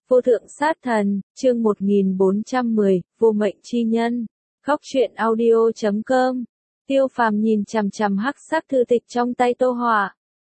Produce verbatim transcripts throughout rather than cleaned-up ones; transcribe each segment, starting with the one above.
Vô thượng sát thần, chương một nghìn bốn trăm mười, vô mệnh chi nhân. Góc truyện audio chấm com. Tiêu Phàm nhìn chằm chằm hắc sắc thư tịch trong tay Tô Họa.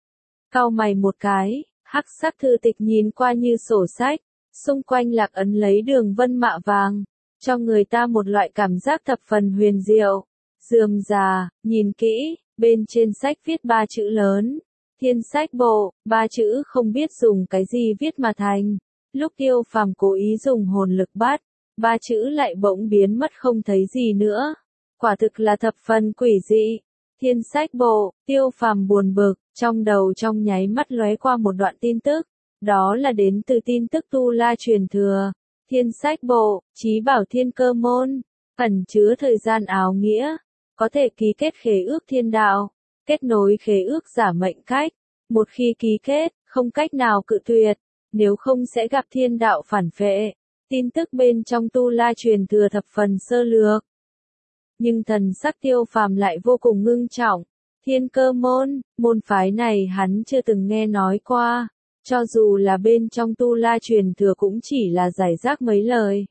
Cau mày một cái, hắc sắc thư tịch nhìn qua như sổ sách, xung quanh lạc ấn lấy đường vân mạ vàng, cho người ta một loại cảm giác thập phần huyền diệu. Rườm rà, nhìn kỹ, bên trên sách viết ba chữ lớn, Thiên Sách Bộ, ba chữ không biết dùng cái gì viết mà thành. Lúc Tiêu Phàm cố ý dùng hồn lực bắt, ba chữ lại bỗng biến mất không thấy gì nữa. Quả thực là thập phần quỷ dị. Thiên Sách Bộ, Tiêu Phàm buồn bực, trong đầu trong nháy mắt lóe qua một đoạn tin tức. Đó là đến từ tin tức Tu La truyền thừa. Thiên Sách Bộ, Chí Bảo Thiên Cơ Môn, ẩn chứa thời gian áo nghĩa, có thể ký kết khế ước thiên đạo, kết nối khế ước giả mệnh cách. Một khi ký kết, không cách nào cự tuyệt, nếu không sẽ gặp thiên đạo phản phệ. Tin tức bên trong Tu La truyền thừa thập phần sơ lược. Nhưng thần sắc Tiêu Phàm lại vô cùng ngưng trọng. Thiên Cơ Môn, môn phái này hắn chưa từng nghe nói qua. Cho dù là bên trong Tu La truyền thừa cũng chỉ là giải rác mấy lời.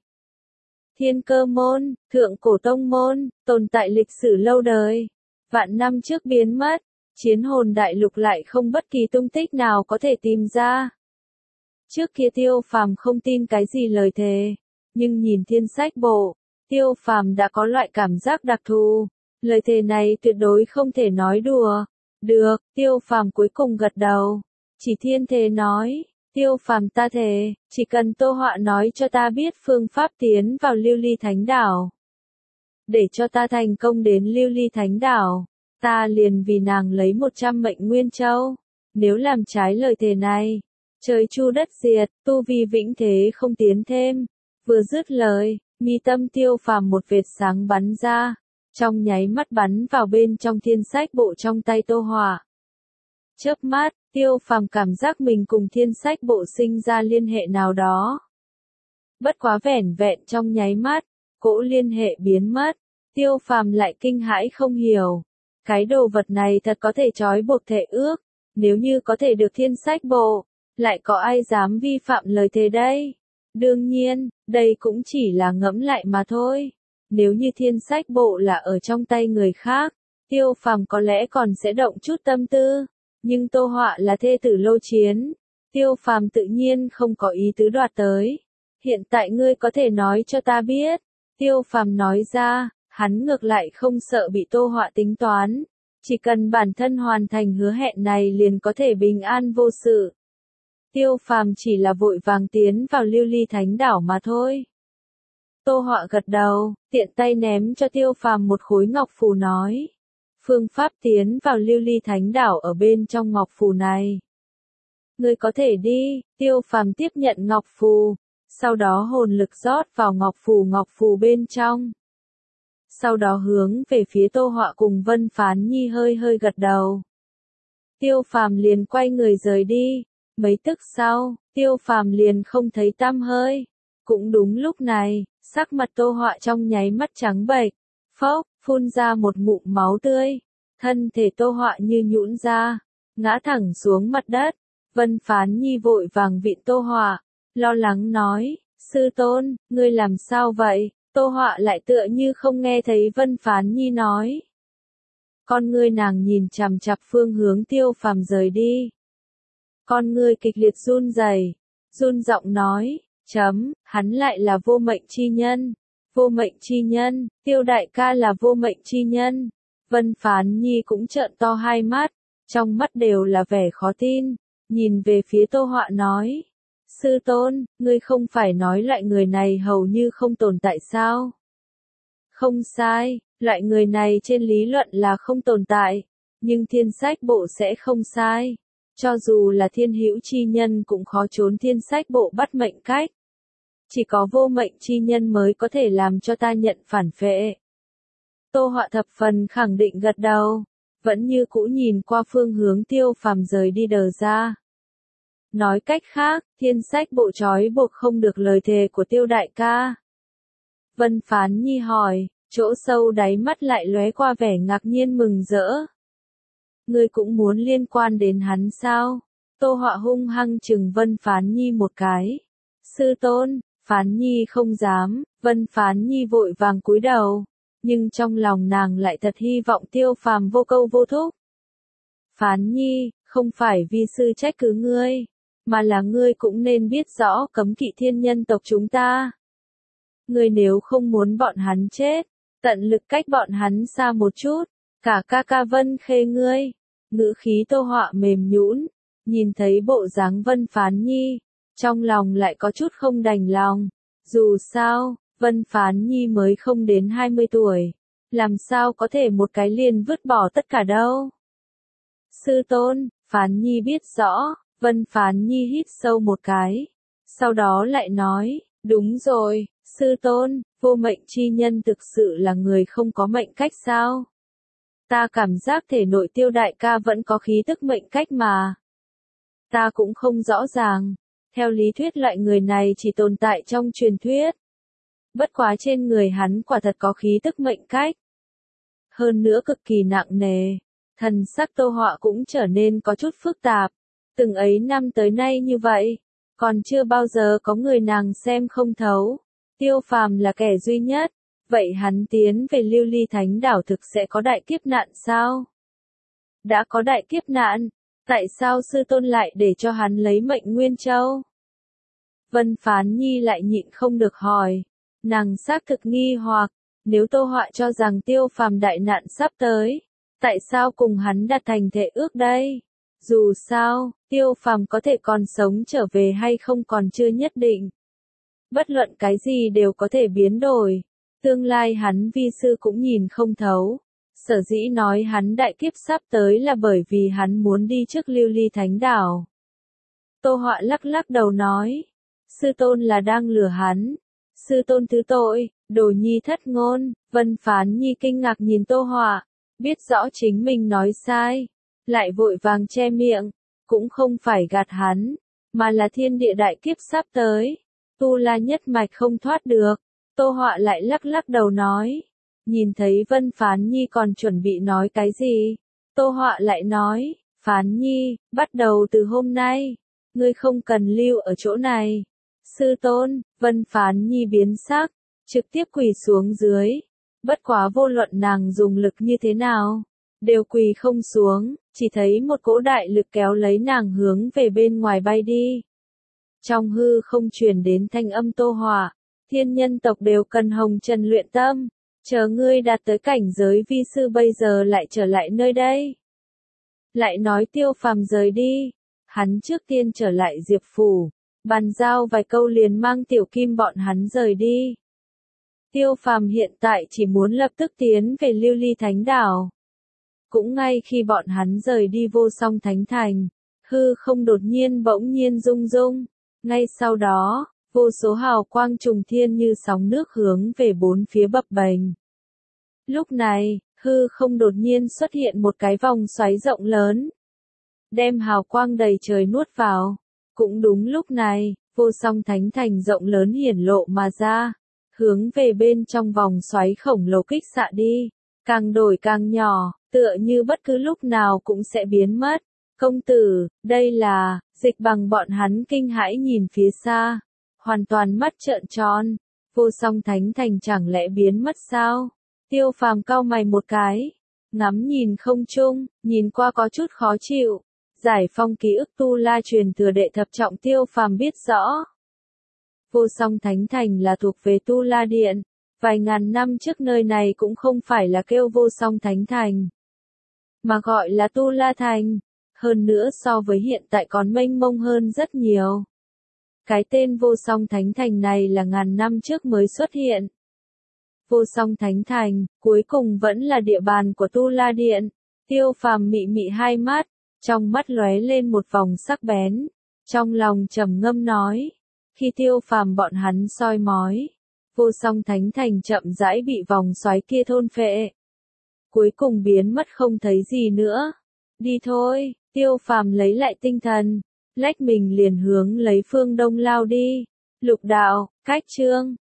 Thiên Cơ Môn, thượng cổ tông môn, tồn tại lịch sử lâu đời. Vạn năm trước biến mất, chiến hồn đại lục lại không bất kỳ tung tích nào có thể tìm ra. Trước kia Tiêu Phàm không tin cái gì lời thề, nhưng nhìn Thiên Sách Bộ, Tiêu Phàm đã có loại cảm giác đặc thù. Lời thề này tuyệt đối không thể nói đùa. Được, Tiêu Phàm cuối cùng gật đầu. Chỉ thiên thề nói, Tiêu Phàm ta thề, chỉ cần Tô Họa nói cho ta biết phương pháp tiến vào Lưu Ly Thánh Đảo. Để cho ta thành công đến Lưu Ly Thánh Đảo, ta liền vì nàng lấy một trăm mệnh nguyên châu. Nếu làm trái lời thề này, trời chu đất diệt, tu vi vĩnh thế không tiến thêm. Vừa dứt lời, mi tâm Tiêu Phàm một vệt sáng bắn ra, trong nháy mắt bắn vào bên trong Thiên Sách Bộ trong tay Tô Họa. Chớp mắt, Tiêu Phàm cảm giác mình cùng Thiên Sách Bộ sinh ra liên hệ nào đó. Bất quá vẻn vẹn trong nháy mắt, cỗ liên hệ biến mất, Tiêu Phàm lại kinh hãi không hiểu. Cái đồ vật này thật có thể trói buộc thệ ước, nếu như có thể được Thiên Sách Bộ, lại có ai dám vi phạm lời thề đây? Đương nhiên, đây cũng chỉ là ngẫm lại mà thôi. Nếu như Thiên Sách Bộ là ở trong tay người khác, Tiêu Phàm có lẽ còn sẽ động chút tâm tư. Nhưng Tô Họa là thê tử Lô Chiến, Tiêu Phàm tự nhiên không có ý tứ đoạt tới. Hiện tại ngươi có thể nói cho ta biết. Tiêu Phàm nói ra, hắn ngược lại không sợ bị Tô Họa tính toán. Chỉ cần bản thân hoàn thành hứa hẹn này liền có thể bình an vô sự. Tiêu Phàm chỉ là vội vàng tiến vào Lưu Ly Thánh Đảo mà thôi. Tô Họa gật đầu, tiện tay ném cho Tiêu Phàm một khối ngọc phù nói. Phương pháp tiến vào Lưu Ly Thánh Đảo ở bên trong ngọc phù này. Ngươi có thể đi. Tiêu Phàm tiếp nhận ngọc phù, sau đó hồn lực rót vào ngọc phù ngọc phù bên trong. Sau đó hướng về phía Tô Họa cùng Vân Phán Nhi hơi hơi gật đầu. Tiêu Phàm liền quay người rời đi. Mấy tức sau, Tiêu Phàm liền không thấy tăm hơi. Cũng đúng lúc này, sắc mặt Tô Họa trong nháy mắt trắng bệch, phốc, phun ra một ngụm máu tươi. Thân thể Tô Họa như nhũn ra, ngã thẳng xuống mặt đất. Vân Phán Nhi vội vàng vịn Tô Họa, lo lắng nói, sư tôn, ngươi làm sao vậy? Tô Họa lại tựa như không nghe thấy Vân Phán Nhi nói. Con ngươi nàng nhìn chằm chằm phương hướng Tiêu Phàm rời đi. Con ngươi kịch liệt run rẩy, run giọng nói, chấm, hắn lại là vô mệnh chi nhân. Vô mệnh chi nhân, Tiêu đại ca là vô mệnh chi nhân. Vân Phán Nhi cũng trợn to hai mắt, trong mắt đều là vẻ khó tin, nhìn về phía Tô Họa nói. Sư tôn, ngươi không phải nói loại người này hầu như không tồn tại sao? Không sai, loại người này trên lý luận là không tồn tại, nhưng Thiên Sách Bộ sẽ không sai. Cho dù là thiên hữu chi nhân cũng khó trốn Thiên Sách Bộ bắt mệnh cách. Chỉ có vô mệnh chi nhân mới có thể làm cho ta nhận phản phệ. Tô Họa thập phần khẳng định gật đầu, vẫn như cũ nhìn qua phương hướng Tiêu Phàm rời đi đờ ra. Nói cách khác, Thiên Sách Bộ trói buộc không được lời thề của Tiêu đại ca. Vân Phán Nhi hỏi, chỗ sâu đáy mắt lại lóe qua vẻ ngạc nhiên mừng rỡ. Ngươi cũng muốn liên quan đến hắn sao? Tô Họa hung hăng chừng Vân Phán Nhi một cái. Sư tôn, Phán Nhi không dám, Vân Phán Nhi vội vàng cúi đầu, nhưng trong lòng nàng lại thật hy vọng Tiêu Phàm vô câu vô thúc. Phán Nhi, không phải vi sư trách cứ ngươi, mà là ngươi cũng nên biết rõ cấm kỵ thiên nhân tộc chúng ta. Ngươi nếu không muốn bọn hắn chết, tận lực cách bọn hắn xa một chút, cả ca ca Vân Khê ngươi. Ngữ khí Tô Họa mềm nhũn, nhìn thấy bộ dáng Vân Phán Nhi, trong lòng lại có chút không đành lòng. Dù sao, Vân Phán Nhi mới không đến hai mươi tuổi, làm sao có thể một cái liền vứt bỏ tất cả đâu. Sư tôn, Phán Nhi biết rõ. Vân Phán Nhi hít sâu một cái, sau đó lại nói, đúng rồi, sư tôn, vô mệnh chi nhân thực sự là người không có mệnh cách sao? Ta cảm giác thể nội Tiêu đại ca vẫn có khí tức mệnh cách mà. Ta cũng không rõ ràng, theo lý thuyết loại người này chỉ tồn tại trong truyền thuyết. Bất quá trên người hắn quả thật có khí tức mệnh cách. Hơn nữa cực kỳ nặng nề, thần sắc Tô Họa cũng trở nên có chút phức tạp. Từng ấy năm tới nay như vậy, còn chưa bao giờ có người nàng xem không thấu. Tiêu Phàm là kẻ duy nhất, vậy hắn tiến về Lưu Ly Thánh Đảo thực sẽ có đại kiếp nạn sao? Đã có đại kiếp nạn, tại sao sư tôn lại để cho hắn lấy mệnh Nguyên Châu? Vân Phán Nhi lại nhịn không được hỏi, nàng xác thực nghi hoặc, nếu Tô Họa cho rằng Tiêu Phàm đại nạn sắp tới, tại sao cùng hắn đặt thành thệ ước đây? Dù sao, Tiêu Phàm có thể còn sống trở về hay không còn chưa nhất định. Bất luận cái gì đều có thể biến đổi. Tương lai hắn vi sư cũng nhìn không thấu. Sở dĩ nói hắn đại kiếp sắp tới là bởi vì hắn muốn đi trước Lưu Ly Thánh Đảo. Tô Họa lắc lắc đầu nói. Sư tôn là đang lừa hắn. Sư tôn thứ tội, đồ nhi thất ngôn. Vân Phán Nhi kinh ngạc nhìn Tô Họa, biết rõ chính mình nói sai. Lại vội vàng che miệng, cũng không phải gạt hắn, mà là thiên địa đại kiếp sắp tới, Tu La nhất mạch không thoát được. Tô Họa lại lắc lắc đầu nói, nhìn thấy Vân Phán Nhi còn chuẩn bị nói cái gì, Tô Họa lại nói, Phán Nhi, bắt đầu từ hôm nay, ngươi không cần lưu ở chỗ này. Sư tôn, Vân Phán Nhi biến sắc, trực tiếp quỳ xuống dưới, bất quá vô luận nàng dùng lực như thế nào, đều quỳ không xuống, chỉ thấy một cỗ đại lực kéo lấy nàng hướng về bên ngoài bay đi. Trong hư không truyền đến thanh âm Tô Họa, thiên nhân tộc đều cần hồng trần luyện tâm, chờ ngươi đạt tới cảnh giới vi sư bây giờ lại trở lại nơi đây. Lại nói Tiêu Phàm rời đi, hắn trước tiên trở lại Diệp Phủ, bàn giao vài câu liền mang Tiểu Kim bọn hắn rời đi. Tiêu Phàm hiện tại chỉ muốn lập tức tiến về Lưu Ly Thánh Đảo. Cũng ngay khi bọn hắn rời đi Vô Song Thánh Thành, hư không đột nhiên bỗng nhiên rung rung. Ngay sau đó, vô số hào quang trùng thiên như sóng nước hướng về bốn phía bập bềnh. Lúc này, hư không đột nhiên xuất hiện một cái vòng xoáy rộng lớn, đem hào quang đầy trời nuốt vào. Cũng đúng lúc này, Vô Song Thánh Thành rộng lớn hiển lộ mà ra, hướng về bên trong vòng xoáy khổng lồ kích xạ đi, càng đổi càng nhỏ, tựa như bất cứ lúc nào cũng sẽ biến mất. Công tử, đây là, Dịch Bằng bọn hắn kinh hãi nhìn phía xa, hoàn toàn mắt trợn tròn. Vô Song Thánh Thành chẳng lẽ biến mất sao? Tiêu Phàm cau mày một cái, ngắm nhìn không trung, nhìn qua có chút khó chịu. Giải phong ký ức Tu La truyền thừa đệ thập trọng Tiêu Phàm biết rõ. Vô Song Thánh Thành là thuộc về Tu La Điện, vài ngàn năm trước nơi này cũng không phải là kêu Vô Song Thánh Thành, mà gọi là Tu La Thành. Hơn nữa so với hiện tại còn mênh mông hơn rất nhiều. Cái tên Vô Song Thánh Thành này là ngàn năm trước mới xuất hiện. Vô Song Thánh Thành, cuối cùng vẫn là địa bàn của Tu La Điện. Tiêu Phàm mị mị hai mắt, trong mắt lóe lên một vòng sắc bén, trong lòng trầm ngâm nói. Khi Tiêu Phàm bọn hắn soi mói, Vô Song Thánh Thành chậm rãi bị vòng xoáy kia thôn phệ. Cuối cùng biến mất không thấy gì nữa. Đi thôi, Tiêu Phàm lấy lại tinh thần, lách mình liền hướng lấy phương đông lao đi. Lục đạo, cách chương.